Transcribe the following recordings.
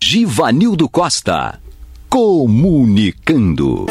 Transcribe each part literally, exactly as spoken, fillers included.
Givanildo Costa. Comunicando.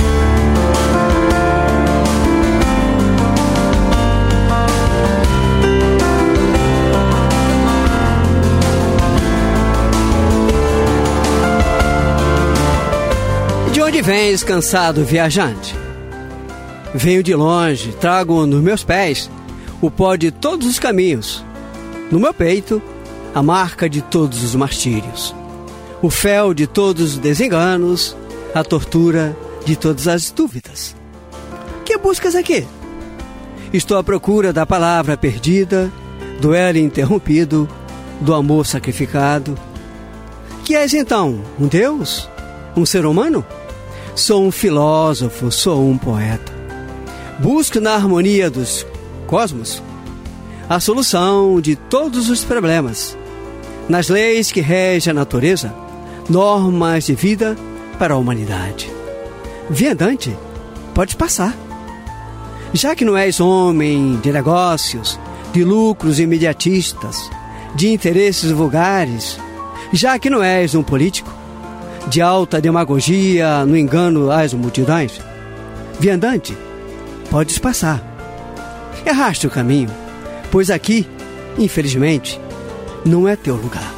De onde vens, cansado viajante? Venho de longe, trago nos meus pés o pó de todos os caminhos. No meu peito, a marca de todos os martírios. O fel de todos os desenganos, a tortura de todas as dúvidas. Que buscas aqui? Estou à procura da palavra perdida, do elo interrompido, do amor sacrificado. Que és então? Um Deus? Um ser humano? Sou um filósofo, sou um poeta. Busco na harmonia dos cosmos a solução de todos os problemas. Nas leis que regem a natureza, normas de vida para a humanidade. Viandante, pode passar. Já que não és homem de negócios, de lucros imediatistas, de interesses vulgares, já que não és um político, de alta demagogia no engano às multidões, viandante, podes passar. Erraste o caminho, pois aqui, infelizmente, não é teu lugar.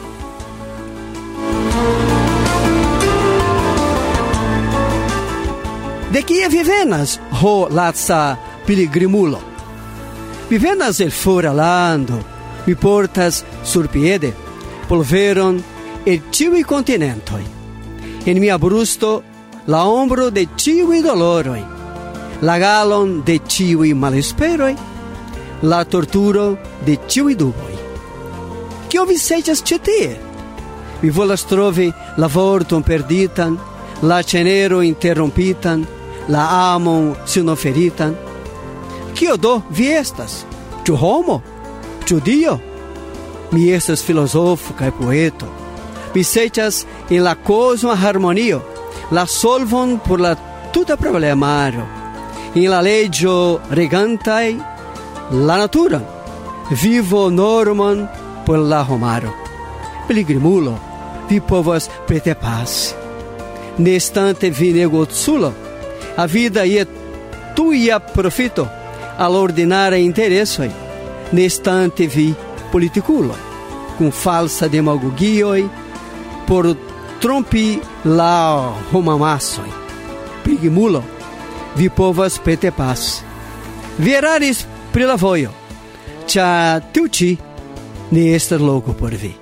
De que vivenas, ho latsa piligrimulo? Vivenas el fora lando, mi portas surpiede, polveron el tiui continentoi. En mi abrusto la ombro de tiui doloroi, la galon de tiui malesperoi, la torturo de tiui duboi. Que oviseitas cite? Mi volas trovi la vorton perditan, la cenero interrompitan, la amon sinoferitan. Kio do vi estas? Ĉu homo? Ĉu dio? Mi estas filozofo kaj poeto. Mi serĉas en la kozma harmonio la solvon por la tuta problemaro. En la leĝo regantaj la naturon, vivo norman por la homaro. Piligrimulo, vi povas pretepasi. Nestante vi negoculo, a vida ia tuia profito, al ordinare interessoi. Nestante vi politiculo, com falsa demagogioi, por trompi la homamassoi. Piligrimulo, vi povas pretepasi. Vi eraris pri la vojo, ĉar tiu ĉi ne estas loko por vi.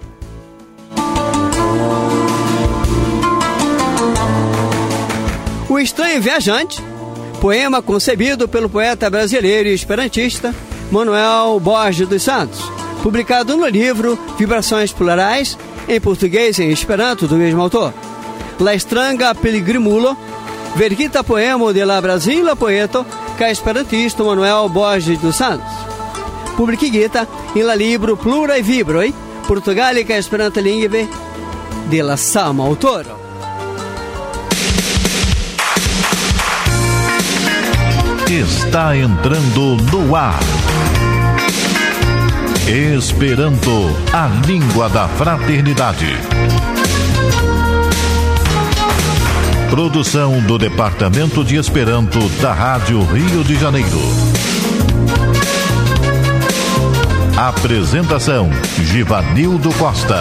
O Estranho Viajante, poema concebido pelo poeta brasileiro e esperantista Manuel Borges dos Santos, publicado no livro Vibrações Plurais, em português e em esperanto, do mesmo autor. La Stranga Piligrimulo, vergita poemo de la Brasila poeto ca esperantisto Manuel Borges dos Santos. Publicigita in la libro Plurae Vibroi, Portugale ca Esperanta Lingve, de la sama autoro. Está entrando no ar. Esperanto, a língua da fraternidade. Produção do Departamento de Esperanto da Rádio Rio de Janeiro. Apresentação: Givanildo Costa.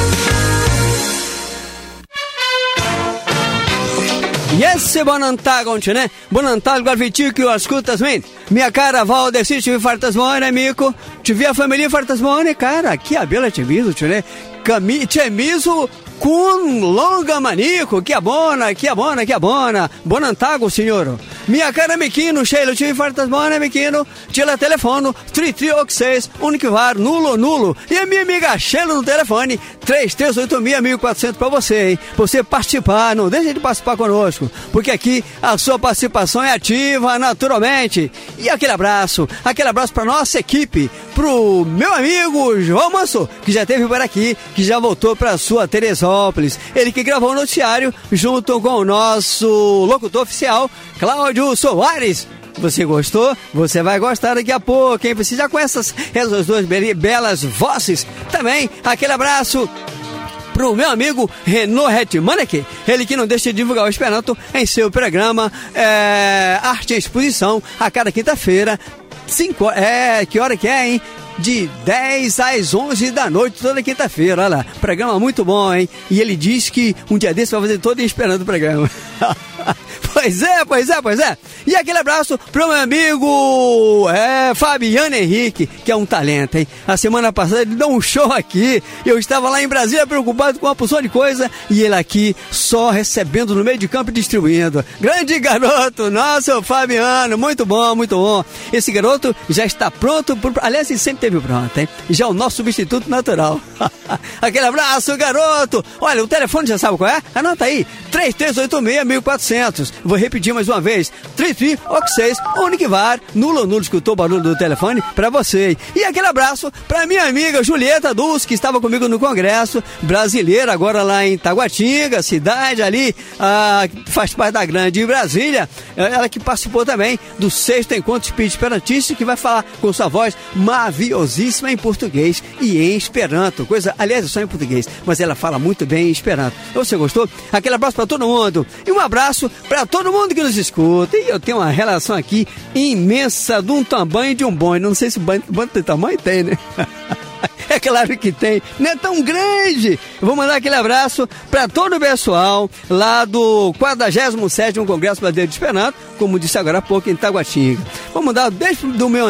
Yes, bonantagonte, né? Bonantago, garvitiu que o ascutas, men. Minha cara, Valdeci, tive fartas mone, amigo. Tive a família fartas mone, cara. Que a bela temiso, né? Cami, temiso com longa manico. Que abona, que abona, que abona. Bonantago, senhor. Minha cara, miquino, cheio, tive fartas mone, miquino. Tila telefono, tri tri seis, único var, nulo, nulo. E a minha amiga Sheila no telefone, três três oito mil, mil e quatrocentos pra você, hein? Você participar, não deixe de participar conosco, porque aqui a sua participação é ativa, naturalmente. E aquele abraço, aquele abraço pra nossa equipe, pro meu amigo João Manso, que já esteve por aqui, que já voltou pra sua Teresópolis. Ele que gravou o noticiário junto com o nosso locutor oficial, Cláudio Soares. Você gostou? Você vai gostar daqui a pouco, hein? Você já conhece essas, essas duas be- belas vozes? Também, aquele abraço pro meu amigo Renaud Hetmanek, ele que não deixa de divulgar o Esperanto em seu programa é, Arte em Exposição, a cada quinta-feira, cinco, é, que hora que é, hein? De dez às onze da noite, toda quinta-feira, olha lá, programa muito bom, hein? E ele diz que um dia desse vai fazer todo esperando o programa. Pois é, pois é, pois é. E aquele abraço pro meu amigo é, Fabiano Henrique, que é um talento, hein? A semana passada ele deu um show aqui, eu estava lá em Brasília preocupado com uma porção de coisa, e ele aqui só recebendo no meio de campo e distribuindo. Grande garoto, nossa, o Fabiano, muito bom, muito bom. Esse garoto já está pronto, pro... aliás, ele sempre esteve pronto, hein? Já o nosso substituto natural. Aquele abraço, garoto. Olha, o telefone já sabe qual é? Anota aí, três três oito seis, mil e quatrocentos. Vou repetir mais uma vez, três três oito seis, único var, nulo, nulo, escutou o barulho do telefone pra você. E aquele abraço pra minha amiga Julieta Dulce, que estava comigo no Congresso Brasileiro, agora lá em Taguatinga, cidade ali, ah, faz parte da grande Brasília. Ela que participou também do sexto Encontro Espírita Esperantista, que vai falar com sua voz maravilhosíssima em português e em Esperanto. Coisa, aliás, é só em português, mas ela fala muito bem em Esperanto. Você gostou? Aquele abraço pra todo mundo. E um abraço pra todo mundo que nos escuta. E eu tenho uma relação aqui imensa de um tamanho de um bonde. Não sei se o bonde tem tamanho, tem, né? É claro que tem, não é tão grande. Eu vou mandar aquele abraço para todo o pessoal lá do quadragésimo sétimo Congresso Brasileiro de Esperanto, como disse agora há pouco, em Taguatinga. Vou mandar desde do meu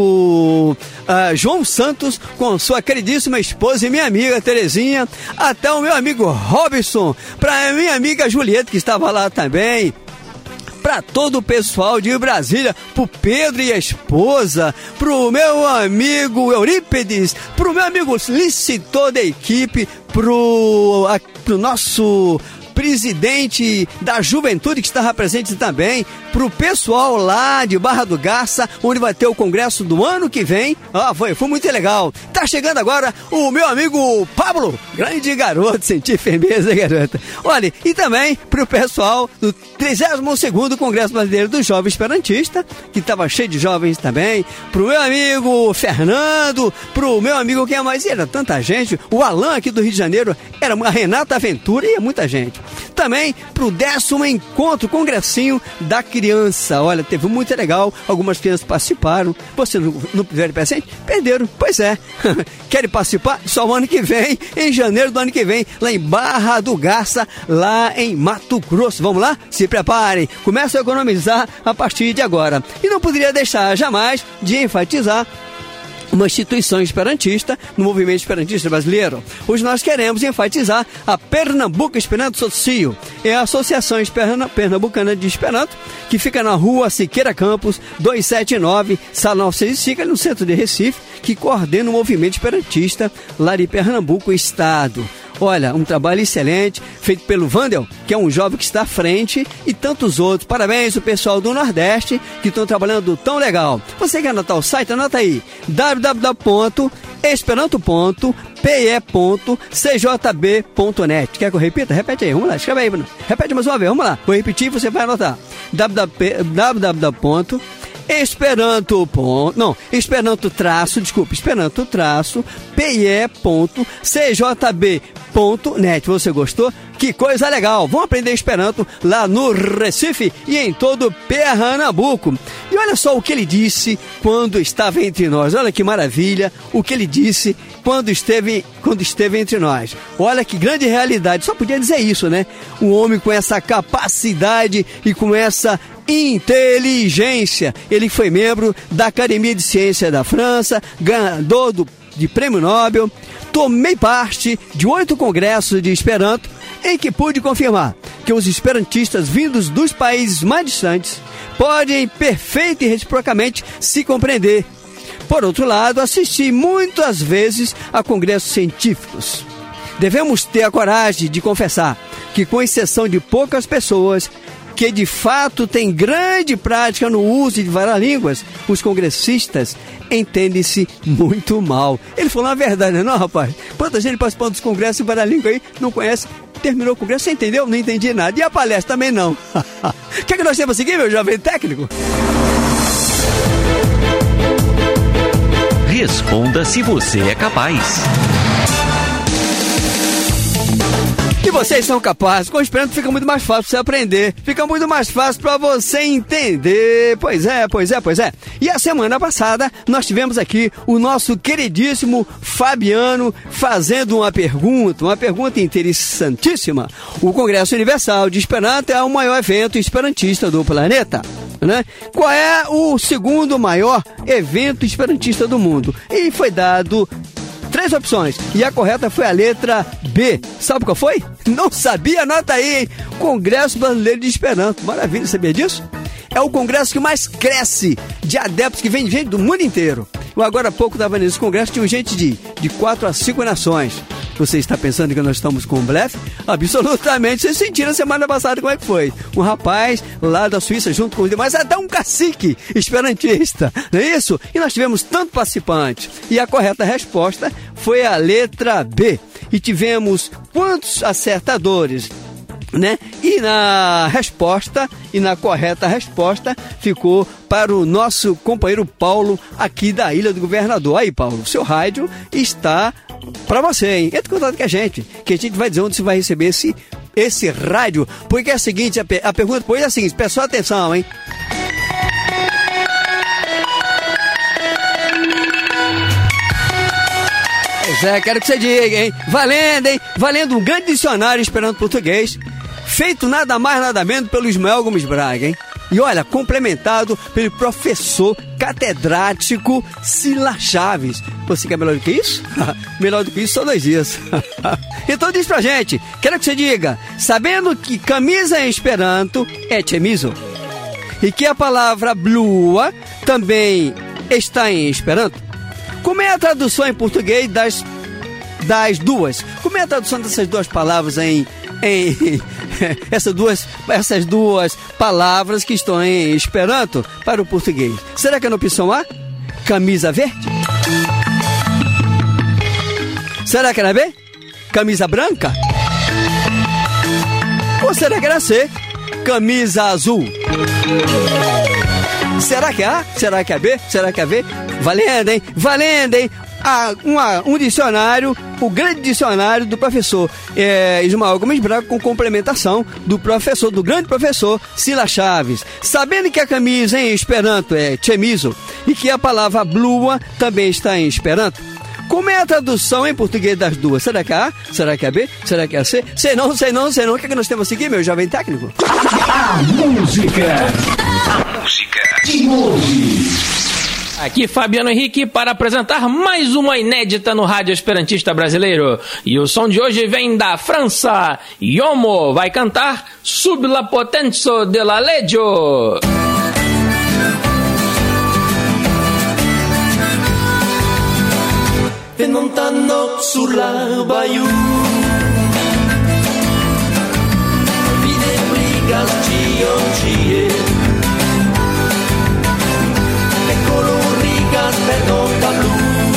amigo uh, João Santos, com sua queridíssima esposa e minha amiga Terezinha, até o meu amigo Robson, para minha amiga Julieta, que estava lá também, para todo o pessoal de Brasília, pro Pedro e a esposa, pro meu amigo Eurípides, pro meu amigo Licitor da equipe, pro, a, pro nosso presidente da juventude que estava presente também, pro pessoal lá de Barra do Garça, onde vai ter o congresso do ano que vem. Ah, foi, foi muito legal. Tá chegando agora o meu amigo Pablo, grande garoto, senti firmeza, garota. Olha, e também pro pessoal do trigésimo segundo Congresso Brasileiro do Jovem Esperantista, que estava cheio de jovens também, pro meu amigo Fernando, pro meu amigo, quem é mais? Era tanta gente, o Alan aqui do Rio de Janeiro, era a Renata Aventura e é muita gente. Também pro décimo encontro, congressinho da criança. Olha, teve muito legal, algumas crianças participaram. Você não, não tiveram presente? Perderam, pois é. Querem participar? Só o ano que vem, em janeiro do ano que vem, lá em Barra do Garça, lá em Mato Grosso. Vamos lá? Se preparem, comece a economizar a partir de agora. E não poderia deixar jamais de enfatizar uma instituição esperantista no movimento esperantista brasileiro. Hoje nós queremos enfatizar a Pernambuco Esperanto Socio. É a Associação Pernambucana de Esperanto, que fica na rua Siqueira Campos, duzentos e setenta e nove, Sala novecentos e cinco, no centro de Recife, que coordena o movimento esperantista lá de Pernambuco, estado. Olha, um trabalho excelente, feito pelo Vandel, que é um jovem que está à frente, e tantos outros. Parabéns ao pessoal do Nordeste, que estão trabalhando tão legal. Você quer anotar o site? Anota aí, w w w ponto esperanto ponto p e ponto c j b ponto net. Quer que eu repita? Repete aí, vamos lá, escreve aí, Bruno. Repete mais uma vez, vamos lá. Vou repetir e você vai anotar. w w w ponto Esperanto ponto, não, Esperanto traço, desculpa, Esperanto traço, p e ponto c j b ponto net. Você gostou? Que coisa legal! Vamos aprender Esperanto lá no Recife e em todo Pernambuco. E olha só o que ele disse quando estava entre nós. Olha que maravilha o que ele disse quando esteve, quando esteve entre nós. Olha que grande realidade. Só podia dizer isso, né? Um homem com essa capacidade e com essa inteligência. Ele foi membro da Academia de Ciência da França, ganhador do, de Prêmio Nobel. Tomei parte de oito congressos de Esperanto, em que pude confirmar que os esperantistas vindos dos países mais distantes podem perfeita e reciprocamente se compreender. Por outro lado, assisti muitas vezes a congressos científicos. Devemos ter a coragem de confessar que, com exceção de poucas pessoas que de fato têm grande prática no uso de várias línguas, os congressistas entendem-se muito mal. Ele falou a verdade, não, rapaz? Quanta gente participando dos congressos em várias línguas aí, não conhece, terminou o congresso, você entendeu? Não entendi nada. E a palestra também não. O que é que nós temos a seguir, meu jovem técnico? Responda se você é capaz. E vocês são capazes. Com o Esperanto fica muito mais fácil pra você aprender. Fica muito mais fácil pra você entender. Pois é, pois é, pois é. E a semana passada nós tivemos aqui o nosso queridíssimo Fabiano fazendo uma pergunta, uma pergunta interessantíssima. O Congresso Universal de Esperanto é o maior evento esperantista do planeta, né? Qual é o segundo maior evento esperantista do mundo? E foi dado três opções, e a correta foi a letra B. Sabe qual foi? Não sabia? Anota aí, hein? Congresso Brasileiro de Esperanto. Maravilha, sabia disso? É o congresso que mais cresce de adeptos, que vem de gente do mundo inteiro. Eu agora há pouco estava nesse congresso, tinha gente de, de quatro a cinco nações. Você está pensando que nós estamos com um blefe? Absolutamente. Vocês sentiram semana passada como é que foi? Um rapaz lá da Suíça junto com os demais, até um cacique esperantista, não é isso? E nós tivemos tanto participante. E a correta resposta foi a letra B. E tivemos quantos acertadores, né? E na resposta, e na correta resposta, ficou para o nosso companheiro Paulo, aqui da Ilha do Governador. Aí, Paulo, seu rádio está para você, hein? Entre em contato com a gente, que a gente vai dizer onde você vai receber esse, esse rádio. Porque é a seguinte, a, a pergunta foi a seguinte, pessoal, atenção, hein? Pois é, quero que você diga, hein? Valendo, hein? Valendo um grande dicionário esperando português, feito nada mais, nada menos pelo Ismael Gomes Braga, hein? E olha, complementado pelo professor catedrático Sila Chaves. Você quer melhor do que isso? Melhor do que isso, só dois dias. Então diz pra gente, quero que você diga, sabendo que camisa em Esperanto é chemizo, e que a palavra blua também está em Esperanto, como é a tradução em português das, das duas? Como é a tradução dessas duas palavras em... em essas, duas, essas duas palavras que estão em Esperanto para o português? Será que é na opção A? Camisa verde? Será que é na B? Camisa branca? Ou será que é na C? Camisa azul? Será que é A? Será que é B? Será que é B? Valendo, hein? Valendo, hein? Ah, uma, um dicionário, o grande dicionário do professor é, Ismael Gomes Braga, com complementação do professor, do grande professor Sila Chaves. Sabendo que a camisa em Esperanto é chemizo e que a palavra blua também está em Esperanto, como é a tradução em português das duas? Será que é A? Será que é B? Será que é C? Sei não, sei não, sei não. O que é que nós temos aqui, meu jovem técnico? A música. A música de hoje. Aqui Fabiano Henrique para apresentar mais uma inédita no Rádio Esperantista Brasileiro. E o som de hoje vem da França. Yomo vai cantar Sub la potenza della legge. Venontando sulla bayou, vide brigas de oggi, le colorigas per blu,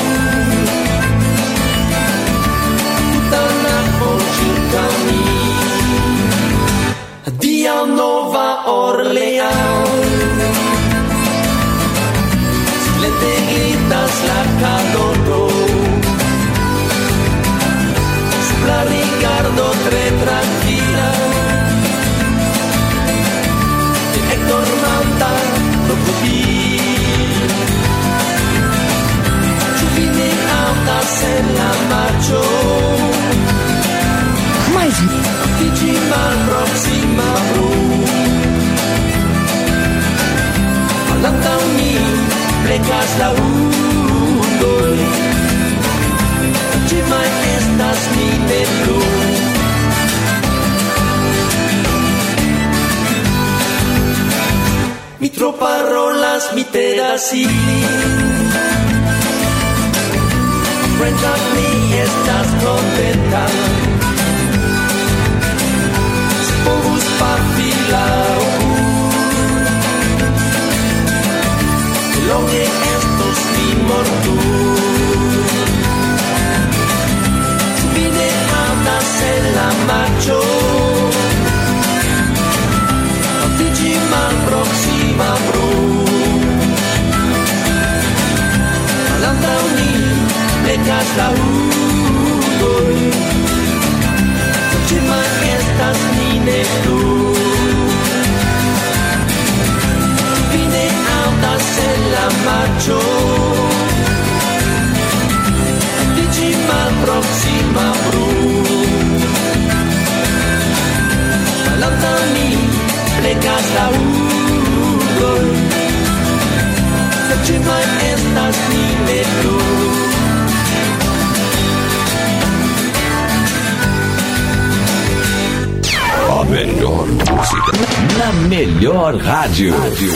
tutta la oggi di Nova Orleans, le gritas la calor. La Ricardo tre tranquilla Héctor Manta Crocodile Giuvine altas en la macho Mas Digimal proxima bru Alanta uni Plecas la undoi Mai estas ni de blu Mi tro parolas mi terasili Frente a mi estas contenta Si povus pafila Longe estos mi mortu en la macho Digimal proxima bru Alanda uni Lecas la ugoi Digimal hasta Hugo. Zatrzymaj estas minutos. A melhor música na melhor rádio. Rádio,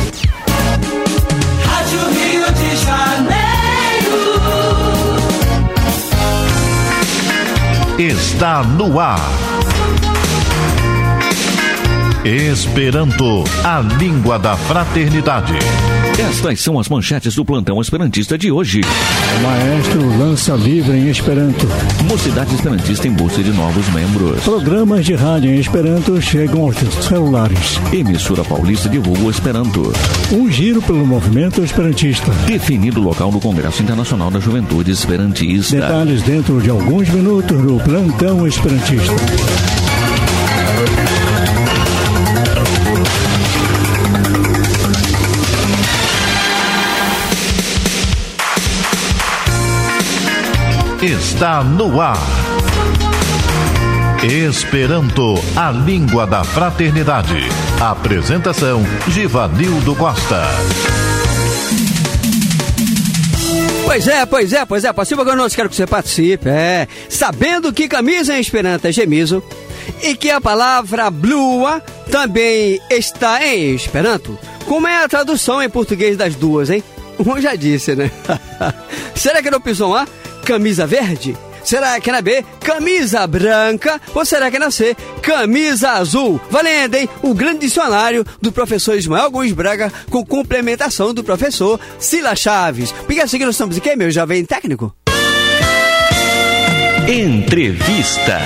rádio Rio de Janeiro. Está no ar. Esperanto, a língua da fraternidade. Estas são as manchetes do plantão esperantista de hoje. Maestro lança livro em Esperanto. Mocidade Esperantista em busca de novos membros. Programas de rádio em Esperanto chegam aos celulares. Emissora Paulista divulga o Esperanto. Um giro pelo movimento esperantista. Definido o local do Congresso Internacional da Juventude Esperantista. Detalhes dentro de alguns minutos do plantão esperantista. Está no ar. Esperanto, a língua da fraternidade. Apresentação: Givanildo Costa. Pois é, pois é, pois é. Participa conosco, quero que você participe. É, sabendo que camisa em Esperanto é gemiso e que a palavra blua também está em Esperanto. Como é a tradução em português das duas, hein? Um já disse, né? Será que não pensou A? Camisa verde? Será que é na B, camisa branca? Ou será que é na C, camisa azul? Valendo, hein? O grande dicionário do professor Ismael Gomes Braga, com complementação do professor Silas Chaves. Porque assim que nós estamos aqui, meu jovem técnico. Entrevista.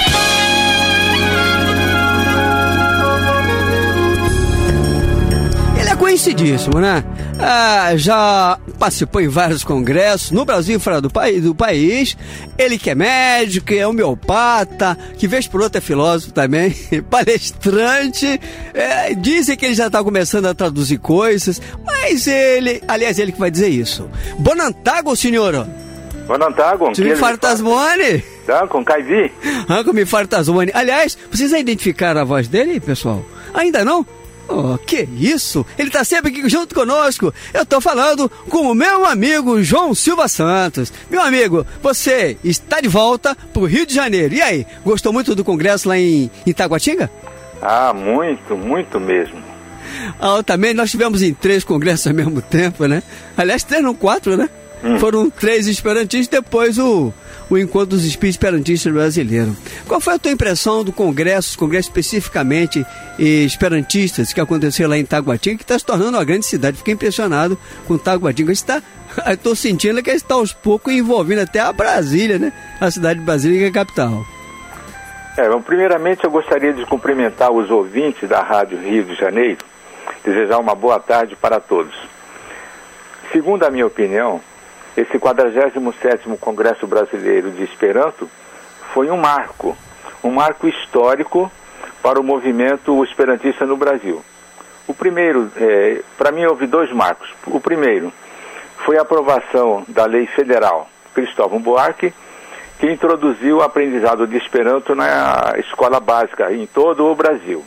Ele é conhecidíssimo, né? Ah, já participou em vários congressos, no Brasil e fora do, país, do país. Ele que é médico, que é homeopata, que vez por outra é filósofo também, palestrante. É, dizem que ele já está começando a traduzir coisas, mas ele, aliás, ele que vai dizer isso. Bonantago, senhor. Bonantago. Se me fartasmone. Tá, com Caivi. Ah, com me fartasmone. Aliás, vocês já identificaram a voz dele, pessoal? Ainda não? Oh, que isso? Ele tá sempre aqui junto conosco. Eu tô falando com o meu amigo João Silva Santos. Meu amigo, você está de volta pro Rio de Janeiro. E aí, gostou muito do congresso lá em Itaguatinga? Ah, muito, muito mesmo. Ah, também nós tivemos em três congressos ao mesmo tempo, né? Aliás, três, não quatro, né? Hum. Foram três esperantistas, depois o, o Encontro dos Espíritos Esperantistas Brasileiros. Qual foi a tua impressão do congresso, congresso especificamente esperantistas, que aconteceu lá em Itaguatinga, que está se tornando uma grande cidade? Fiquei impressionado com Itaguatinga. Está, estou sentindo que está aos poucos envolvendo até a Brasília, né? A cidade de Brasília, que é a capital. É, bom, primeiramente eu gostaria de cumprimentar os ouvintes da Rádio Rio de Janeiro, desejar uma boa tarde para todos. Segundo a minha opinião, esse quadragésimo sétimo Congresso Brasileiro de Esperanto foi um marco, um marco histórico para o movimento esperantista no Brasil. O primeiro, é, para mim houve dois marcos. O primeiro foi a aprovação da Lei Federal Cristóvão Buarque, que introduziu o aprendizado de Esperanto na escola básica em todo o Brasil.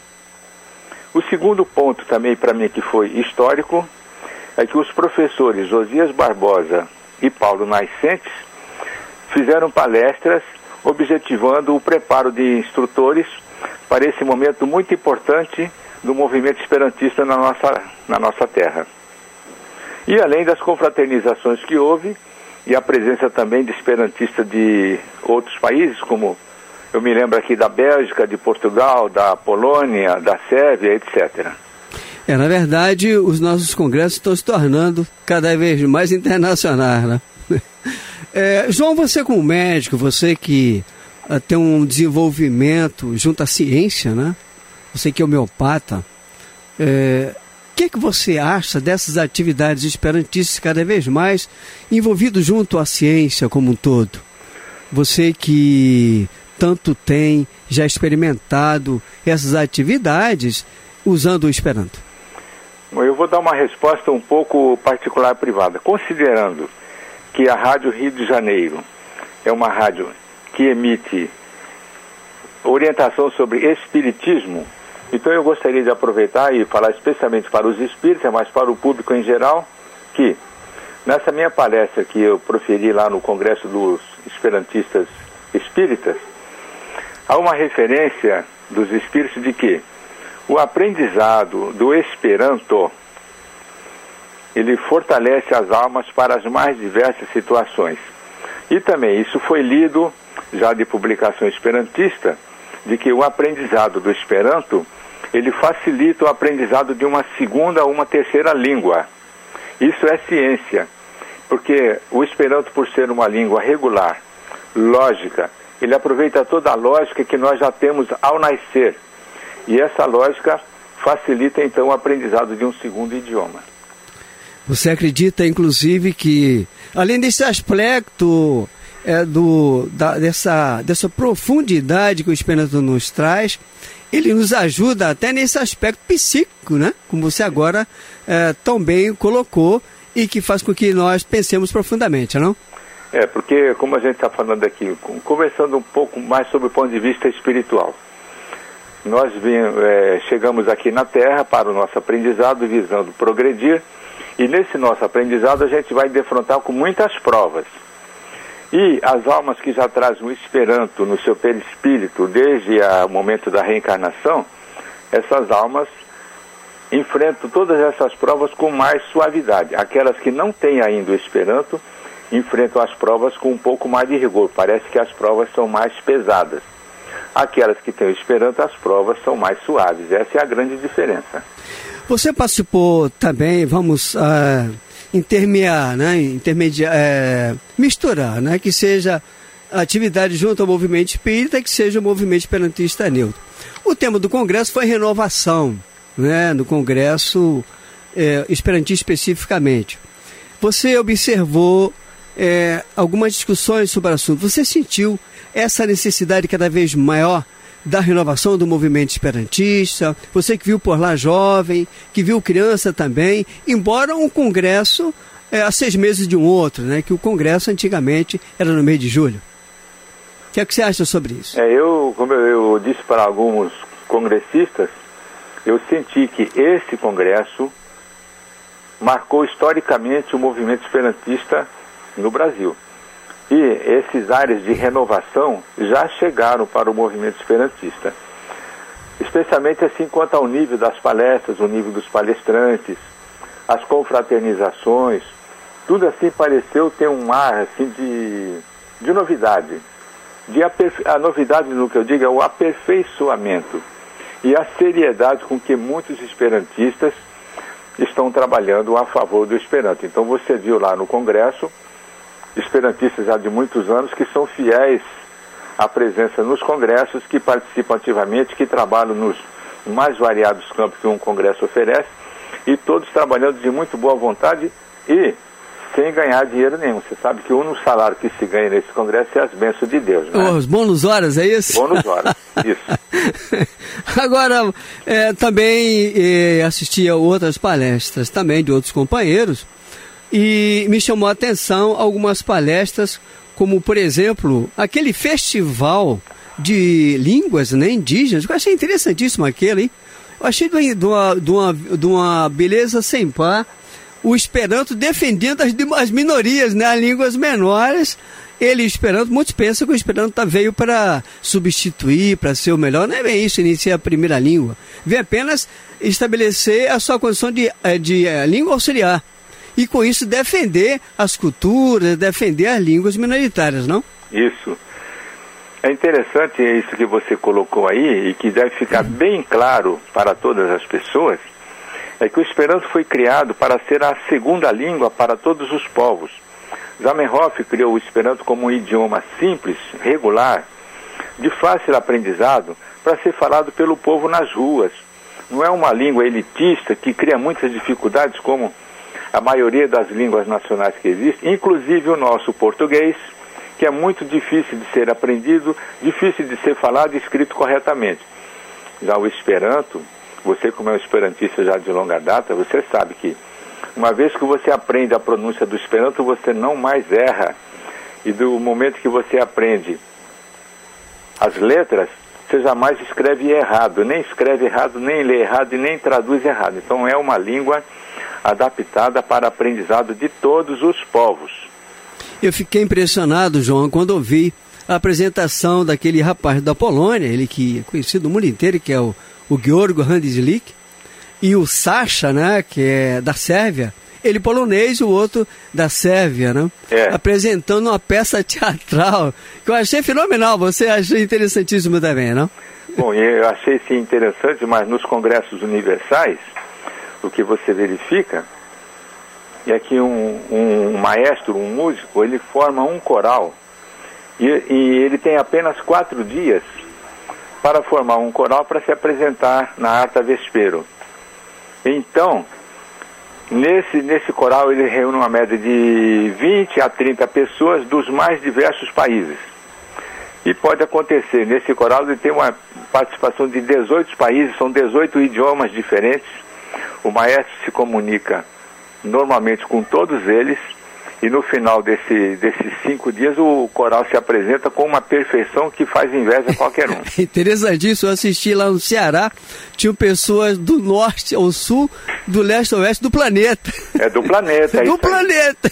O segundo ponto também para mim que foi histórico é que os professores Josias Barbosa e Paulo Nascentes fizeram palestras objetivando o preparo de instrutores para esse momento muito importante do movimento esperantista na nossa, na nossa terra. E além das confraternizações que houve, e a presença também de esperantistas de outros países, como eu me lembro aqui da Bélgica, de Portugal, da Polônia, da Sérvia, etcétera. É, na verdade, os nossos congressos estão se tornando cada vez mais internacionais, né? É, João, você como médico, você que uh, tem um desenvolvimento junto à ciência, né? Você que é homeopata, é, o que, que você acha dessas atividades esperantistas cada vez mais envolvidos junto à ciência como um todo? Você que tanto tem já experimentado essas atividades usando o Esperanto. Eu vou dar uma resposta um pouco particular privada. Considerando que a Rádio Rio de Janeiro é uma rádio que emite orientação sobre espiritismo, Então eu gostaria de aproveitar e falar especialmente para os espíritas, mas para o público em geral, que nessa minha palestra que eu proferi lá no Congresso dos Esperantistas Espíritas, há uma referência dos espíritos de que o aprendizado do Esperanto, ele fortalece as almas para as mais diversas situações. E também isso foi lido já de publicação esperantista, de que o aprendizado do Esperanto, ele facilita o aprendizado de uma segunda ou uma terceira língua. Isso é ciência, porque o Esperanto, por ser uma língua regular, lógica, ele aproveita toda a lógica que nós já temos ao nascer. E essa lógica facilita, então, o aprendizado de um segundo idioma. Você acredita, inclusive, que, além desse aspecto é, do, da, dessa, dessa profundidade que o Esperanto nos traz, ele nos ajuda até nesse aspecto psíquico, né? Como você agora é, tão bem colocou, e que faz com que nós pensemos profundamente, não? É, porque, como a gente está falando aqui, conversando um pouco mais sobre o ponto de vista espiritual, nós vim, é, chegamos aqui na Terra para o nosso aprendizado, visando progredir, e nesse nosso aprendizado a gente vai defrontar com muitas provas. E as almas que já trazem o Esperanto no seu perispírito desde o momento da reencarnação, essas almas enfrentam todas essas provas com mais suavidade. Aquelas que não têm ainda o Esperanto enfrentam as provas com um pouco mais de rigor. Parece que as provas são mais pesadas. Aquelas que têm o Esperanto, as provas são mais suaves. Essa é a grande diferença. Você participou também, vamos uh, intermear, né, intermediar, é, misturar, né, que seja atividade junto ao movimento espírita, que seja o movimento esperantista neutro. O tema do congresso foi renovação, né, no congresso é, esperantista especificamente. Você observou é, algumas discussões sobre o assunto. Você sentiu essa necessidade cada vez maior da renovação do movimento esperantista? Você que viu por lá jovem, que viu criança também, embora um congresso é, há seis meses de um outro, né? Que o congresso antigamente era no mês de julho. O que é que você acha sobre isso? É, eu, como eu, eu disse para alguns congressistas, eu senti que esse congresso marcou historicamente o movimento esperantista no Brasil. E esses áreas de renovação já chegaram para o movimento esperantista. Especialmente assim quanto ao nível das palestras, o nível dos palestrantes, as confraternizações, tudo assim pareceu ter um ar assim de, de novidade. De aperfei- a novidade, no que eu digo, é o aperfeiçoamento e a seriedade com que muitos esperantistas estão trabalhando a favor do Esperanto. Então você viu lá no Congresso esperantistas já de muitos anos que são fiéis à presença nos congressos, que participam ativamente, que trabalham nos mais variados campos que um congresso oferece, e todos trabalhando de muito boa vontade e sem ganhar dinheiro nenhum. Você sabe que o único salário que se ganha nesse congresso é as bênçãos de Deus, né? Os bônus horas, é isso? Bônus horas, isso. Agora, é, também é, assisti a outras palestras também de outros companheiros, e me chamou a atenção algumas palestras, como, por exemplo, aquele festival de línguas, né, indígenas. Eu achei interessantíssimo aquele, hein? Eu achei de uma, de uma, de uma beleza sem par, o Esperanto defendendo as, as minorias, né, as línguas menores. Ele, Esperanto, muitos pensam que o Esperanto tá, veio para substituir, para ser o melhor. Não é bem isso, iniciar a primeira língua. Vem apenas estabelecer a sua condição de, de, de língua auxiliar. E com isso defender as culturas, defender as línguas minoritárias, não? Isso. É interessante isso que você colocou aí, e que deve ficar bem claro para todas as pessoas, é que o Esperanto foi criado para ser a segunda língua para todos os povos. Zamenhof criou o Esperanto como um idioma simples, regular, de fácil aprendizado, para ser falado pelo povo nas ruas. Não é uma língua elitista que cria muitas dificuldades, como a maioria das línguas nacionais que existem, inclusive o nosso português, que é muito difícil de ser aprendido, difícil de ser falado e escrito corretamente. Já o Esperanto, você como é um esperantista já de longa data, você sabe que uma vez que você aprende a pronúncia do Esperanto, você não mais erra. E do momento que você aprende as letras, você jamais escreve errado, nem escreve errado, nem lê errado e nem traduz errado. Então é uma língua adaptada para aprendizado de todos os povos. Eu fiquei impressionado, João, quando ouvi a apresentação daquele rapaz da Polônia, ele que é conhecido no mundo inteiro, que é o, o Georgo Handzik, e o Sasha, né, que é da Sérvia, ele polonês, o outro da Sérvia, né? É. Apresentando uma peça teatral, que eu achei fenomenal. Você achou interessantíssimo também, não? Bom, eu achei sim interessante, mas nos congressos universais, o que você verifica é que um, um maestro, um músico, ele forma um coral e, e ele tem apenas quatro dias para formar um coral para se apresentar na Arta Vespero. Então, Nesse, nesse coral ele reúne uma média de vinte a trinta pessoas dos mais diversos países. E pode acontecer, nesse coral ele tem uma participação de dezoito países, são dezoito idiomas diferentes. O maestro se comunica normalmente com todos eles e no final desse, desses cinco dias o coral se apresenta com uma perfeição que faz inveja a qualquer um. Interessantíssimo, eu assisti lá no Ceará, tinham pessoas do norte ao sul, do leste ao oeste do planeta. É do planeta, é do isso planeta.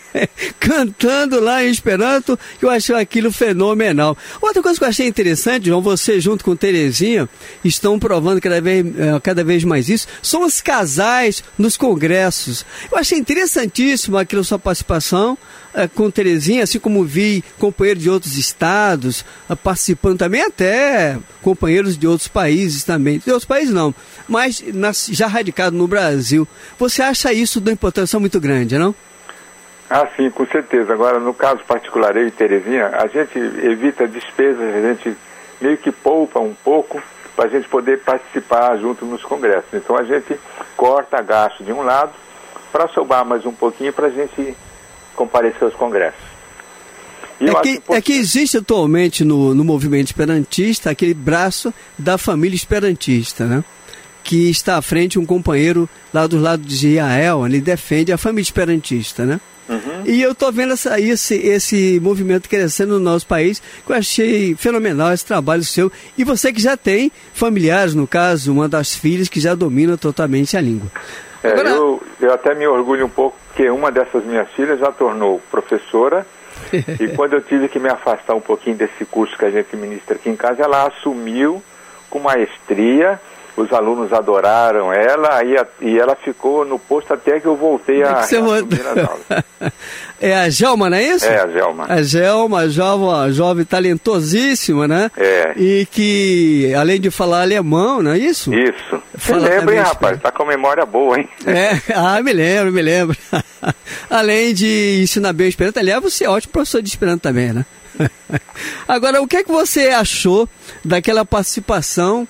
Cantando lá em Esperanto, eu achei aquilo fenomenal. Outra coisa que eu achei interessante, João, você junto com Terezinha estão provando cada vez, cada vez mais isso, são os casais nos congressos. Eu achei interessantíssimo aquilo, sua participação é, com Terezinha, assim como vi companheiros de outros estados é, participando também, até companheiros de outros países também. De outros países não, mas nas, já radicado no Brasil. Você acha isso de uma importância muito grande, não? Ah, sim, com certeza. Agora, no caso particular, eu e Terezinha, a gente evita despesas, a gente meio que poupa um pouco para a gente poder participar junto nos congressos. Então, a gente corta gasto de um lado para sobrar mais um pouquinho para a gente comparecer aos congressos. E é, que, é que existe atualmente no, no movimento esperantista aquele braço da família esperantista, né? Que está à frente um companheiro lá do lado de Israel, ele defende a família esperantista, né? Uhum. E eu estou vendo essa, esse, esse movimento crescendo no nosso país, que eu achei fenomenal esse trabalho seu. E você que já tem familiares, no caso, uma das filhas que já domina totalmente a língua. É, Agora... eu, eu até me orgulho um pouco, porque uma dessas minhas filhas já tornou professora, e quando eu tive que me afastar um pouquinho desse curso que a gente ministra aqui em casa, ela assumiu com maestria. Os alunos adoraram ela, aí a, e ela ficou no posto até que eu voltei a, a assumir as aulas. É a Gelma, não é isso? É, a Gelma. A Gelma, a jovem, a jovem talentosíssima, né? É. E que, além de falar alemão, não é isso? Isso. Você lembra, hein, rapaz? Tá com memória boa, hein? É, ah, me lembro, me lembro. Além de ensinar bem o Esperanto, aliás, você é ótimo professor de Esperanto também, né? Agora, o que é que você achou daquela participação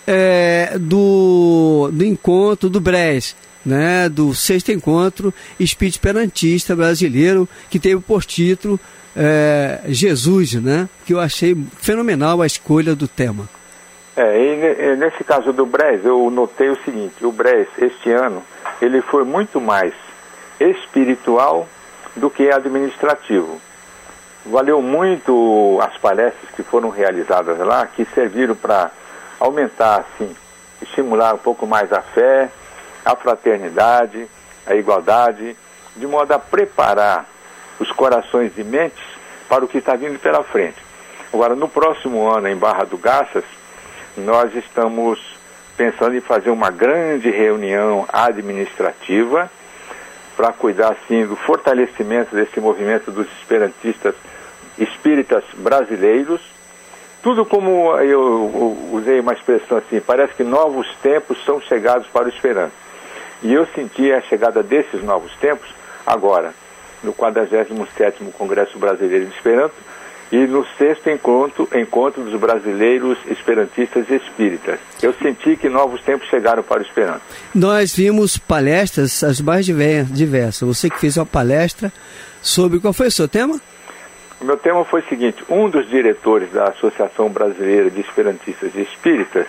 É, do, do encontro do B R E S, né, do sexto encontro Espírito Esperantista Brasileiro, que teve por título é, Jesus, né, que eu achei fenomenal a escolha do tema. É, e nesse caso do B R E S, eu notei o seguinte: o B R E S este ano ele foi muito mais espiritual do que administrativo. Valeu muito as palestras que foram realizadas lá, que serviram para aumentar, assim, estimular um pouco mais a fé, a fraternidade, a igualdade, de modo a preparar os corações e mentes para o que está vindo pela frente. Agora, no próximo ano, em Barra do Garças, nós estamos pensando em fazer uma grande reunião administrativa para cuidar, assim, do fortalecimento desse movimento dos esperantistas espíritas brasileiros. Tudo como eu usei uma expressão assim, parece que novos tempos são chegados para o Esperanto. E eu senti a chegada desses novos tempos agora, no quadragésimo sétimo Congresso Brasileiro de Esperanto e no sexto encontro, encontro dos brasileiros esperantistas espíritas. Eu senti que novos tempos chegaram para o Esperanto. Nós vimos palestras as mais diversas. Você que fez uma palestra sobre... Qual foi o seu tema? O meu tema foi o seguinte: um dos diretores da Associação Brasileira de Esperantistas e Espíritas,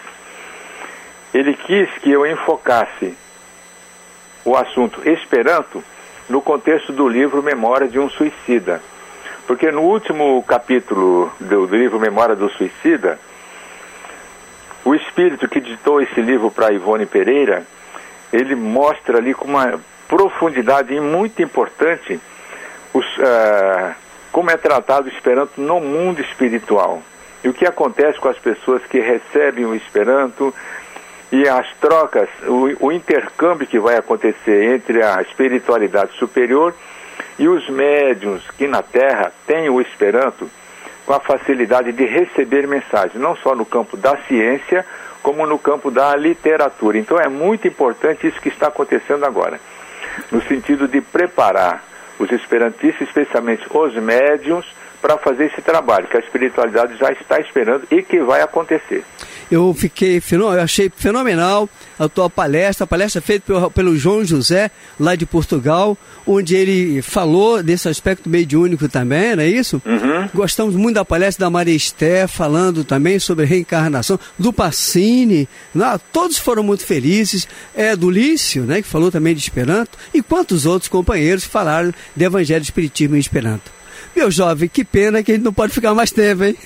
ele quis que eu enfocasse o assunto Esperanto no contexto do livro Memória de um Suicida. Porque no último capítulo do, do livro Memória do Suicida, O espírito que ditou esse livro para Ivone Pereira, ele mostra ali com uma profundidade muito importante os, uh, como é tratado o Esperanto no mundo espiritual. E o que acontece com as pessoas que recebem o Esperanto e as trocas, o, o intercâmbio que vai acontecer entre a espiritualidade superior e os médiuns que na Terra têm o Esperanto com a facilidade de receber mensagens, não só no campo da ciência, como no campo da literatura. Então é muito importante isso que está acontecendo agora, no sentido de preparar os esperantistas, especialmente os médiuns, para fazer esse trabalho que a espiritualidade já está esperando e que vai acontecer. Eu fiquei, eu achei fenomenal a tua palestra, a palestra feita pelo, pelo João José, lá de Portugal, onde ele falou desse aspecto mediúnico também, não é isso? Uhum. Gostamos muito da palestra da Maria Esté, falando também sobre reencarnação, do Pacini, não, todos foram muito felizes, é, do Lício, né, que falou também de Esperanto, e quantos outros companheiros falaram de Evangelho, Espiritismo e Esperanto. Meu jovem, que pena que a gente não pode ficar mais tempo, hein?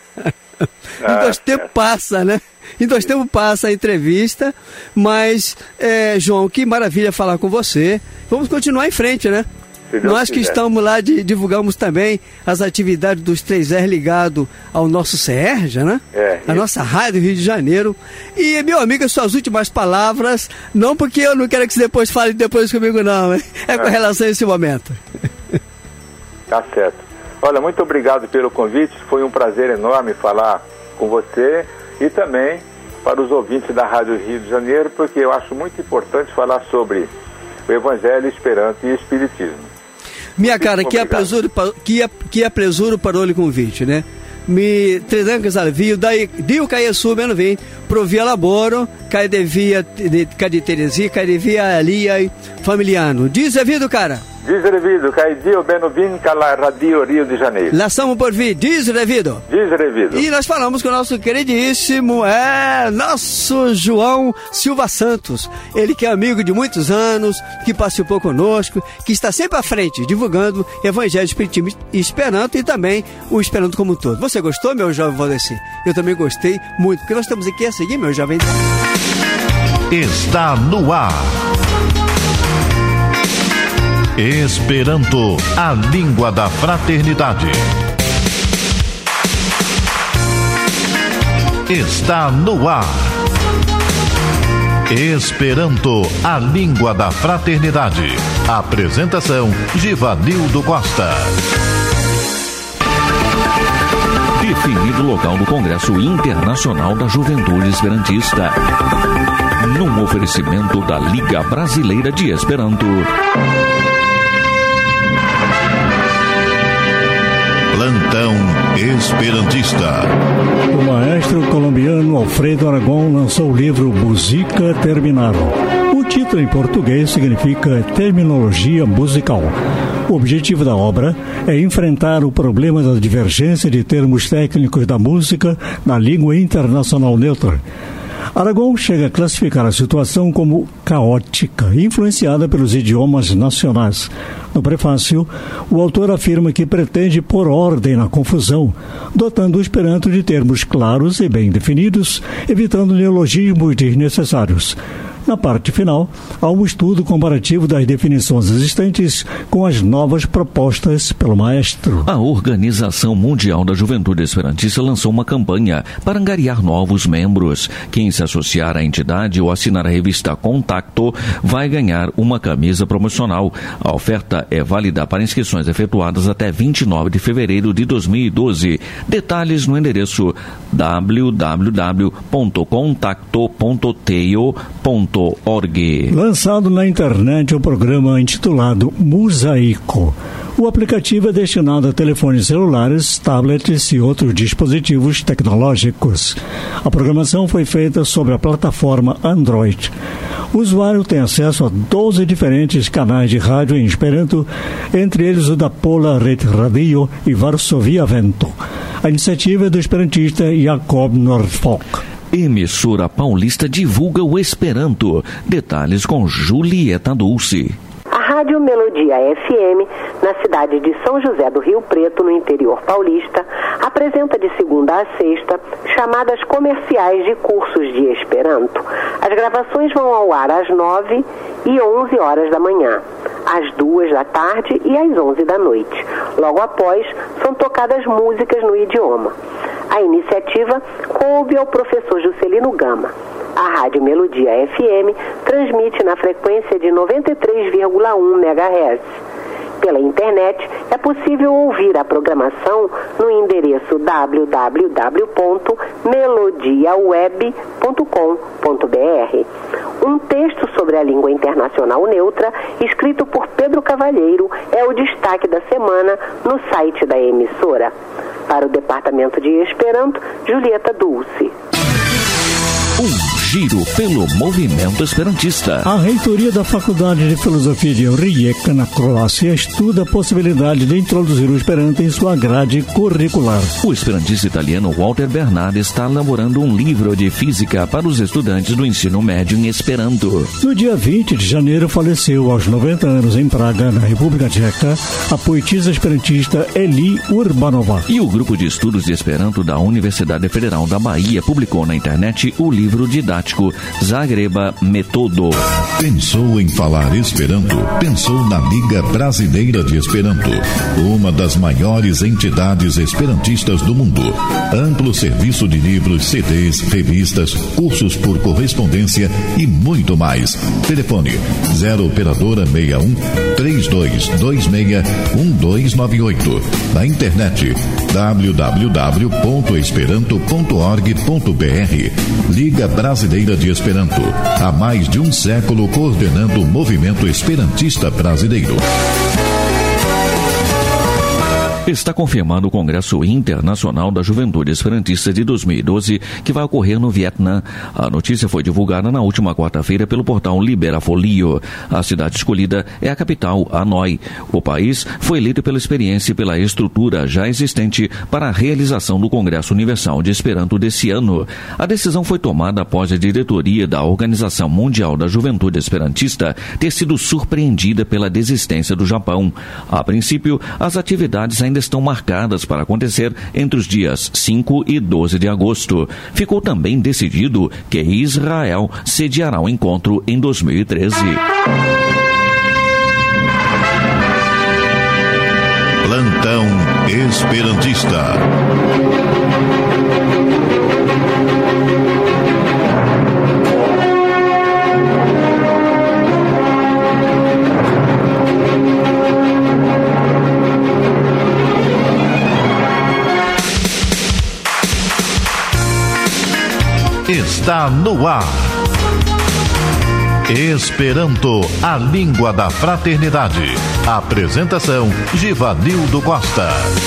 Em dois tempos passa, né? Em dois tempos passa a entrevista, mas, é, João, que maravilha falar com você. Vamos continuar em frente, né? Nós que estamos lá, de, divulgamos também as atividades dos três R ligado ao nosso CERJ, né? É, a nossa Rádio Rio de Janeiro. E, meu amigo, as suas últimas palavras, não porque eu não quero que você depois fale depois comigo, não, hein? É com relação a esse momento. Tá certo. Olha, muito obrigado pelo convite, foi um prazer enorme falar com você e também para os ouvintes da Rádio Rio de Janeiro, porque eu acho muito importante falar sobre o Evangelho, Esperanto e Espiritismo. Minha cara, que apresuro, que, que apresuro parou o convite, né? Mi tredancas al vio, dai dio caia subendo vem, provia laboro, cai devia, cai de Teresia, cai devia ali familiano. Diz devido, cara. Diz devido, cai dio beno vim cala Radio Rio de Janeiro. Laçamos por vir, diz devido. Diz devido. E nós falamos com o nosso queridíssimo, é, nosso João Silva Santos. Ele que é amigo de muitos anos, que participou conosco, que está sempre à frente, divulgando Evangelho, Espiritismo e Esperanto e também o Esperanto como um todo. Você gostou, meu jovem Valdeci? Eu também gostei muito, porque nós estamos aqui a seguir, meu jovem. Está no ar. Esperanto, a língua da fraternidade. Está no ar. Esperanto, a língua da fraternidade. Apresentação: Givanildo Costa. Definido local do Congresso Internacional da Juventude Esperantista. Num oferecimento da Liga Brasileira de Esperanto. Plantão Esperantista. O maestro colombiano Alfredo Aragón lançou o livro Música Terminado. O título em português significa Terminologia Musical. O objetivo da obra é enfrentar o problema da divergência de termos técnicos da música na língua internacional neutra. Aragón chega a classificar a situação como caótica, influenciada pelos idiomas nacionais. No prefácio, o autor afirma que pretende pôr ordem na confusão, dotando o Esperanto de termos claros e bem definidos, evitando neologismos desnecessários. Na parte final, há um estudo comparativo das definições existentes com as novas propostas pelo maestro. A Organização Mundial da Juventude Esperantista lançou uma campanha para angariar novos membros. Quem se associar à entidade ou assinar a revista Contacto vai ganhar uma camisa promocional. A oferta é válida para inscrições efetuadas até vinte e nove de fevereiro de dois mil e doze. Detalhes no endereço w w w ponto contacto ponto teio ponto org. Lançado na internet o programa intitulado Mosaico. O aplicativo é destinado a telefones celulares, tablets e outros dispositivos tecnológicos. A programação foi feita sobre a plataforma Android. O usuário tem acesso a doze diferentes canais de rádio em Esperanto, entre eles o da Pola Rede Radio e Varsovia Vento. A iniciativa é do esperantista Jacob Nordfalk. Emissora Paulista divulga o Esperanto. Detalhes com Julieta Dulce. A Rádio Melodia F M na cidade de São José do Rio Preto, no interior paulista, apresenta de segunda a sexta chamadas comerciais de cursos de Esperanto. As gravações vão ao ar às nove e onze horas da manhã, às duas da tarde e às onze da noite. Logo após, são tocadas músicas no idioma. A iniciativa coube ao professor Juscelino Gama. A Rádio Melodia F M transmite na frequência de noventa e três vírgula um megahertz. Pela internet, é possível ouvir a programação no endereço w w w ponto melodia web ponto com ponto b r. Um texto sobre a língua internacional neutra, escrito por Pedro Cavalheiro, é o destaque da semana no site da emissora. Para o Departamento de Esperanto, Julieta Dulce. Um giro pelo movimento esperantista. A reitoria da Faculdade de Filosofia de Rijeka, na Croácia, estuda a possibilidade de introduzir o Esperanto em sua grade curricular. O esperantista italiano Walter Bernard está elaborando um livro de física para os estudantes do ensino médio em Esperanto. No dia vinte de janeiro, faleceu aos noventa anos em Praga, na República Tcheca, a poetisa esperantista Eli Urbanova. E o grupo de estudos de Esperanto da Universidade Federal da Bahia publicou na internet o livro didático Zagreba Metodo. Pensou em falar Esperanto? Pensou na Liga Brasileira de Esperanto, uma das maiores entidades esperantistas do mundo. Amplo serviço de livros, C Ds, revistas, cursos por correspondência e muito mais. Telefone zero operadora sessenta e um, três dois dois seis, um dois nove oito. Na internet w w w ponto esperanto ponto org ponto b r. Liga Brasileira de Esperanto, há mais de um século coordenando o movimento esperantista brasileiro. Está confirmado o Congresso Internacional da Juventude Esperantista de dois mil e doze, que vai ocorrer no Vietnã. A notícia foi divulgada na última quarta-feira pelo portal Liberafolio. A cidade escolhida é a capital, Hanoi. O país foi eleito pela experiência e pela estrutura já existente para a realização do Congresso Universal de Esperanto desse ano. A decisão foi tomada após a diretoria da Organização Mundial da Juventude Esperantista ter sido surpreendida pela desistência do Japão. A princípio, as atividades ainda estão marcadas para acontecer entre os dias cinco e doze de agosto. Ficou também decidido que Israel sediará o encontro em dois mil e treze. Plantão Esperantista. Está no ar. Esperanto, a língua da fraternidade. Apresentação: Givanildo Costa.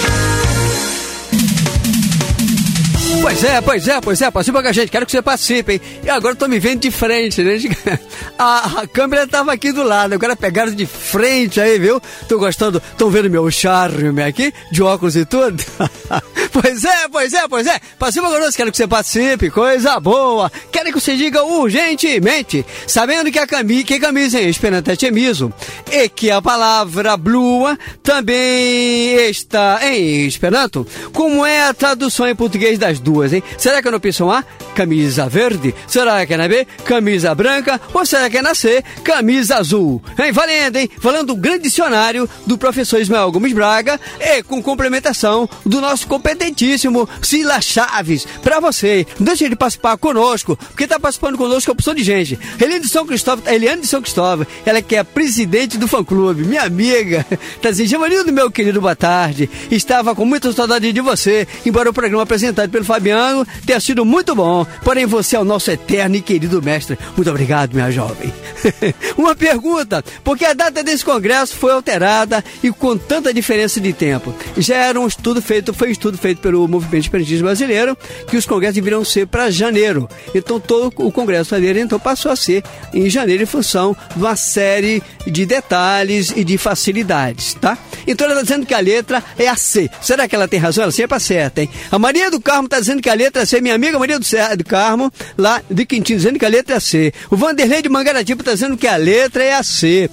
Pois é, pois é, pois é, participa com a gente, quero que você participe, hein? E agora eu tô me vendo de frente, né? A, a câmera tava aqui do lado, agora pegaram de frente aí, viu? Tô gostando, estão vendo meu charme aqui, de óculos e tudo? Pois é, pois é, pois é, participa conosco, quero que você participe, coisa boa. Quero que você diga urgentemente, sabendo que a camisa, que camisa em Esperanto é chemizo, e que a palavra blua também está em Esperanto, como é a tradução em português das duas, hein? Será que é na opção A, camisa verde? Será que é na B, camisa branca? Ou será que é na C, camisa azul? Hein? Valendo, hein? Falando do grande dicionário do professor Ismael Gomes Braga e com complementação do nosso competentíssimo Silas Chaves. Pra você, não deixe de participar conosco, porque tá participando conosco a opção de gente. Eliane de São Cristóvão, Eliane de São Cristóvão, ela que é a presidente do fã-clube, minha amiga, tá dizendo, Givanildo, meu querido, boa tarde. Estava com muita saudade de você, embora o programa apresentado pelo Fabiano tenha sido muito bom, porém você é o nosso eterno e querido mestre. Muito obrigado, minha jovem. Uma pergunta, porque a data desse congresso foi alterada e com tanta diferença de tempo. Já era um estudo feito, foi um estudo feito pelo Movimento Esperantista Brasileiro, que os congressos deveriam ser para janeiro. Então todo o congresso brasileiro então, passou a ser em janeiro em função de uma série de detalhes e de facilidades, tá? Então ela está dizendo que a letra é a C. Será que ela tem razão? Ela sempre acerta, hein? A Maria do Carmo está dizendo que a letra é C. Minha amiga Maria do Carmo, lá de Quintino, dizendo que a letra é C. O Vanderlei de Mangaratiba está dizendo que a letra é a C.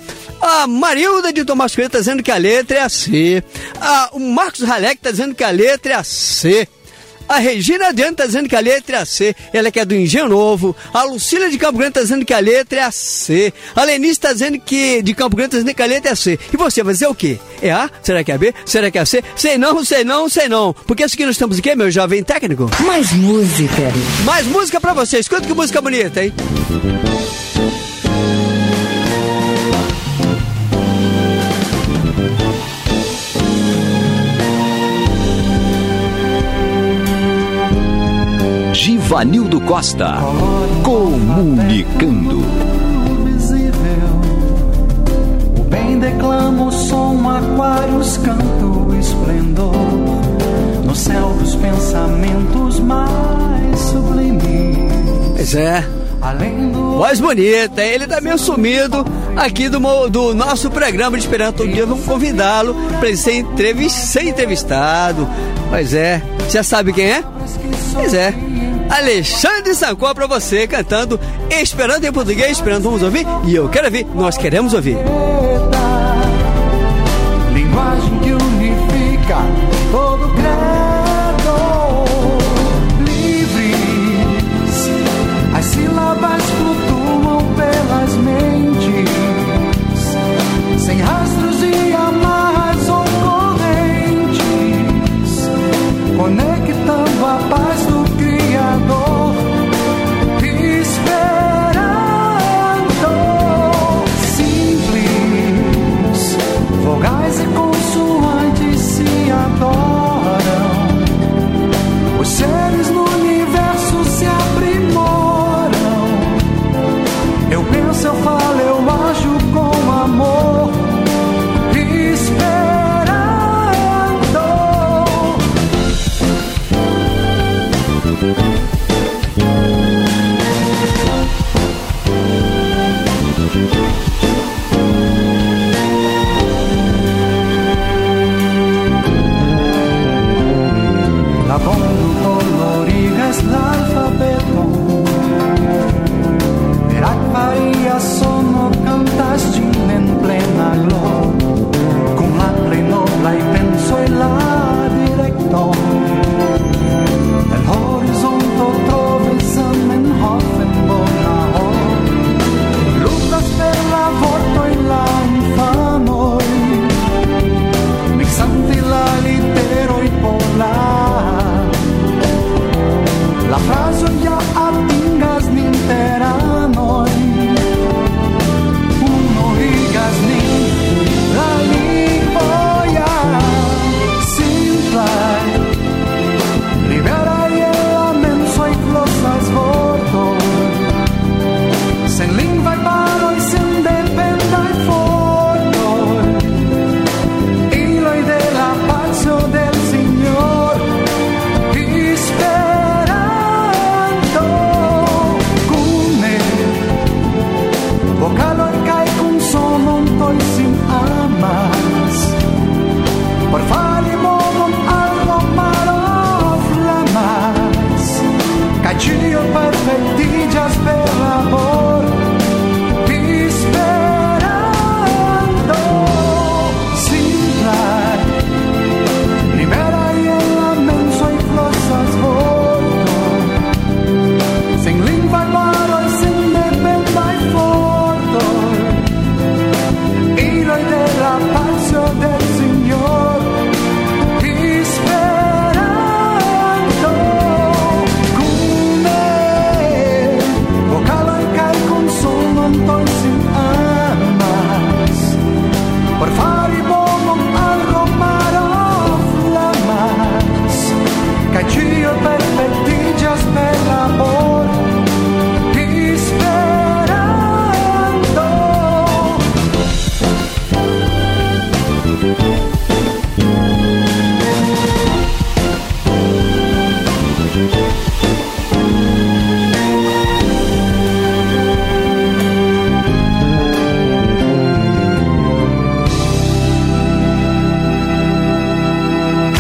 A Marilda de Tomás Coelho está dizendo que a letra é a C. Ah, o Marcos Halleck está dizendo que a letra é a C. A Regina Adriano está dizendo que a letra é a C. Ela que é do Engenho Novo. A Lucília de Campo Grande está dizendo que a letra é a C. A Lenice está dizendo que de Campo Grande está dizendo que a letra é a C. E você vai dizer o quê? É A? Será que é a B? Será que é a C? Sei não, sei não, sei não. Porque isso aqui nós estamos aqui, meu jovem técnico. Mais música. Mais música pra você. Escuta que música bonita, hein? Givanildo Costa, comunicando. O bem declama o som, aquários, canto, esplendor, no céu dos pensamentos mais sublimes. Pois é. Voz bonita, ele tá meio sumido aqui do, do nosso programa de Esperanto. Um dia vamos convidá-lo para ele ser, entrevist, ser entrevistado. Pois é, já sabe quem é? Pois é, Alexandre Sancó pra você, cantando Esperanto em português. Esperanto, vamos ouvir? E eu quero ouvir, nós queremos ouvir. Linguagem que unifica todo credo, livres, as sílabas flutuam pelas mentes, sem rastros e amarras ou correntes, conectando a paz do Criador, esperando, simples, vogais e consoantes se adoram, os seres no universo se aprimoram, eu penso, eu falo, eu ajo com amor, esperando. Lavando coloridas l'alfabeto, per acquaria sono cantastin en plena glow, con la plenobla y penso e la directo, el horizonto trovi Zamenhofen bonahor, lutas per la vorto e la infanoi, mixanti la litero e polar, la frase ya atingas ninteranoi, uno higas ni la lipoya, simplai, libera y el menso y closas voto, sen lingua y paro y sen dependa y foto, y lo y de la pazio del Señor, esperando, come, vocalo y cae con sono y sin amas, por fare modo algo malo flamas, caccio perfettillas per l'amor, esperando, simple, libera y el menso y closas voto, sin lingua y paro y sin dependa y foto, y lo y de la pazio del Señor, esperando, come, vocalo y cae con sono y sin amas, por fare bono algo malo flamas, caccio perfettillas per l'amor, esperando.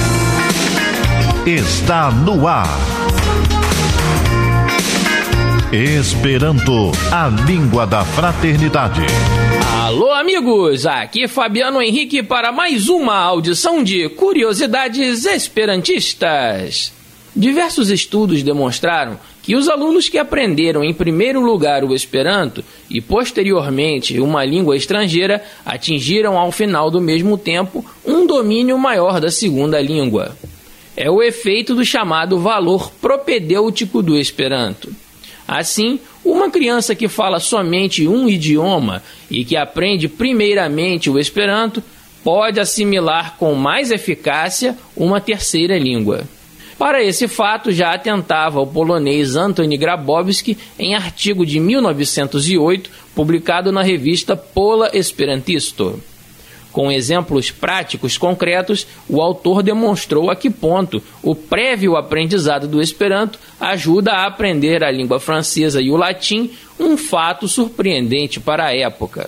Está no ar. Esperanto, a língua da fraternidade. Alô, amigos! Aqui Fabiano Henrique para mais uma audição de Curiosidades Esperantistas. Diversos estudos demonstraram que os alunos que aprenderam em primeiro lugar o Esperanto e posteriormente uma língua estrangeira atingiram ao final do mesmo tempo um domínio maior da segunda língua. É o efeito do chamado valor propedêutico do Esperanto. Assim, uma criança que fala somente um idioma e que aprende primeiramente o Esperanto pode assimilar com mais eficácia uma terceira língua. Para esse fato já atentava o polonês Antoni Grabowski em artigo de mil novecentos e oito, publicado na revista Pola Esperantisto. Com exemplos práticos concretos, o autor demonstrou a que ponto o prévio aprendizado do Esperanto ajuda a aprender a língua francesa e o latim, um fato surpreendente para a época.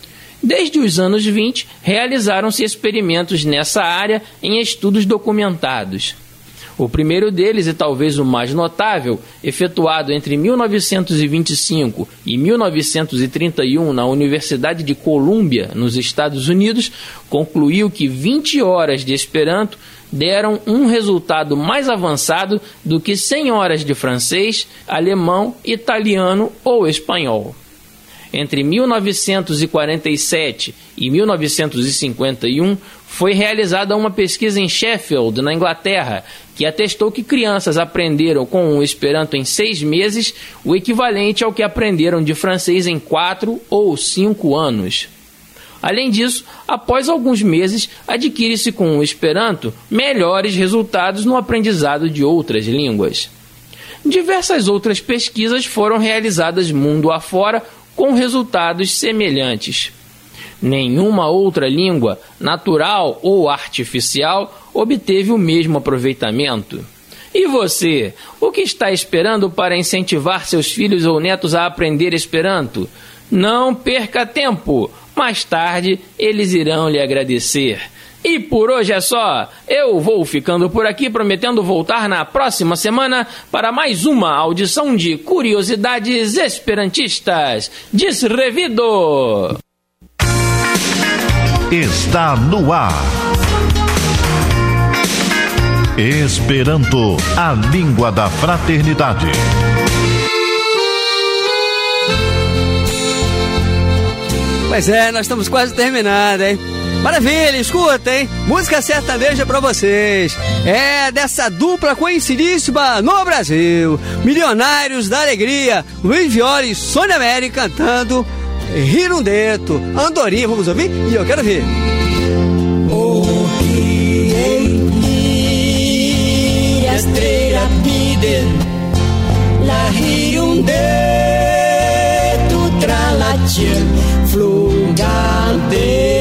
Desde os anos vinte, realizaram-se experimentos nessa área em estudos documentados. O primeiro deles, e talvez o mais notável, efetuado entre mil novecentos e vinte e cinco e mil novecentos e trinta e um na Universidade de Colômbia, nos Estados Unidos, concluiu que vinte horas de Esperanto deram um resultado mais avançado do que cem horas de francês, alemão, italiano ou espanhol. Entre mil novecentos e quarenta e sete e mil novecentos e cinquenta e um, foi realizada uma pesquisa em Sheffield, na Inglaterra, que atestou que crianças aprenderam com o Esperanto em seis meses, o equivalente ao que aprenderam de francês em quatro ou cinco anos. Além disso, após alguns meses, adquire-se com o Esperanto melhores resultados no aprendizado de outras línguas. Diversas outras pesquisas foram realizadas mundo afora, com resultados semelhantes. Nenhuma outra língua, natural ou artificial, obteve o mesmo aproveitamento. E você, o que está esperando para incentivar seus filhos ou netos a aprender Esperanto? Não perca tempo, mais tarde eles irão lhe agradecer. E por hoje é só. Eu vou ficando por aqui, prometendo voltar na próxima semana para mais uma audição de Curiosidades Esperantistas. Desrevido! Está no ar. Esperanto, a língua da fraternidade. Pois é, nós estamos quase terminando, hein? Maravilha, escuta, hein? Música sertaneja pra vocês. É dessa dupla conhecidíssima no Brasil. Milionários da Alegria, Luiz Viola e Sônia Mary cantando Rirundeto, Andorinha, vamos ouvir? E eu quero ver. Oh, estrela pide la Rirundeto tra la ciel flugante.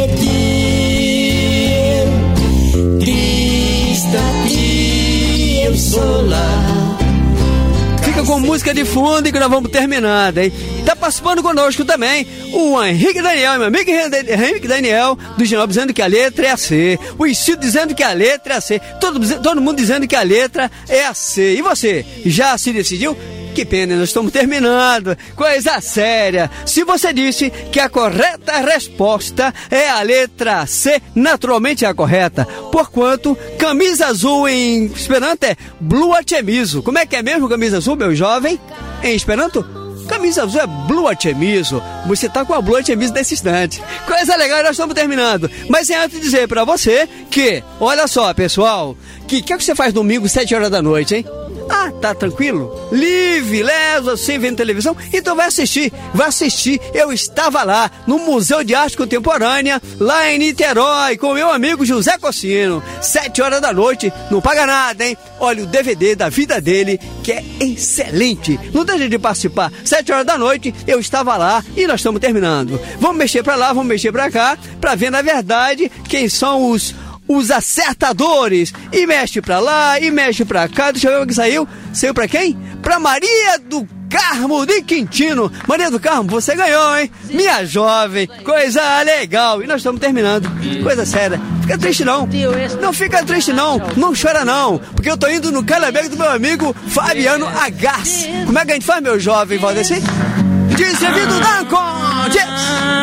Fica com música de fundo e que nós vamos terminando, hein? Tá participando conosco também o Henrique Daniel, meu amigo Henrique Daniel, do Genal, dizendo que a letra é a C. O Isidro dizendo que a letra é a C. Todo, todo mundo dizendo que a letra é a C. E você, já se decidiu? Que pena, nós estamos terminando. Coisa séria. Se você disse que a correta resposta é a letra C, naturalmente é a correta. Porquanto, camisa azul em Esperanto é Blua Chemizo. Como é que é mesmo camisa azul, meu jovem? Em Esperanto? Camisa azul é Blua Chemizo. Você tá com a Blua Chemizo nesse instante. Coisa legal, nós estamos terminando. Mas é antes de dizer pra você que, olha só, pessoal, que que é que você faz domingo, sete horas da noite, hein? Ah, tá tranquilo? Livre, leso, assim, vendo televisão? Então vai assistir, vai assistir. Eu estava lá, no Museu de Arte Contemporânea, lá em Niterói, com meu amigo José Cossino. Sete horas da noite, não paga nada, hein? Olha o D V D da vida dele, que é excelente. Não deixe de participar. Sete horas da noite, eu estava lá e nós estamos terminando. Vamos mexer pra lá, vamos mexer pra cá, pra ver, na verdade, quem são os... os acertadores, e mexe pra lá, e mexe pra cá. Deixa eu ver o que saiu. Saiu pra quem? Pra Maria do Carmo de Quintino. Maria do Carmo, você ganhou, hein? Minha jovem, coisa legal. E nós estamos terminando. Coisa séria. Fica triste não. Não fica triste não. Não chora não. Porque eu tô indo no calabego do meu amigo Fabiano Agassi. Como é que a gente faz, meu jovem Valdeci? Desenvolvido da Contes.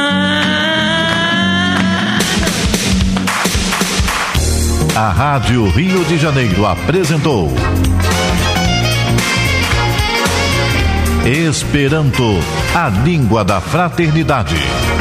A Rádio Rio de Janeiro apresentou Esperanto, a língua da fraternidade.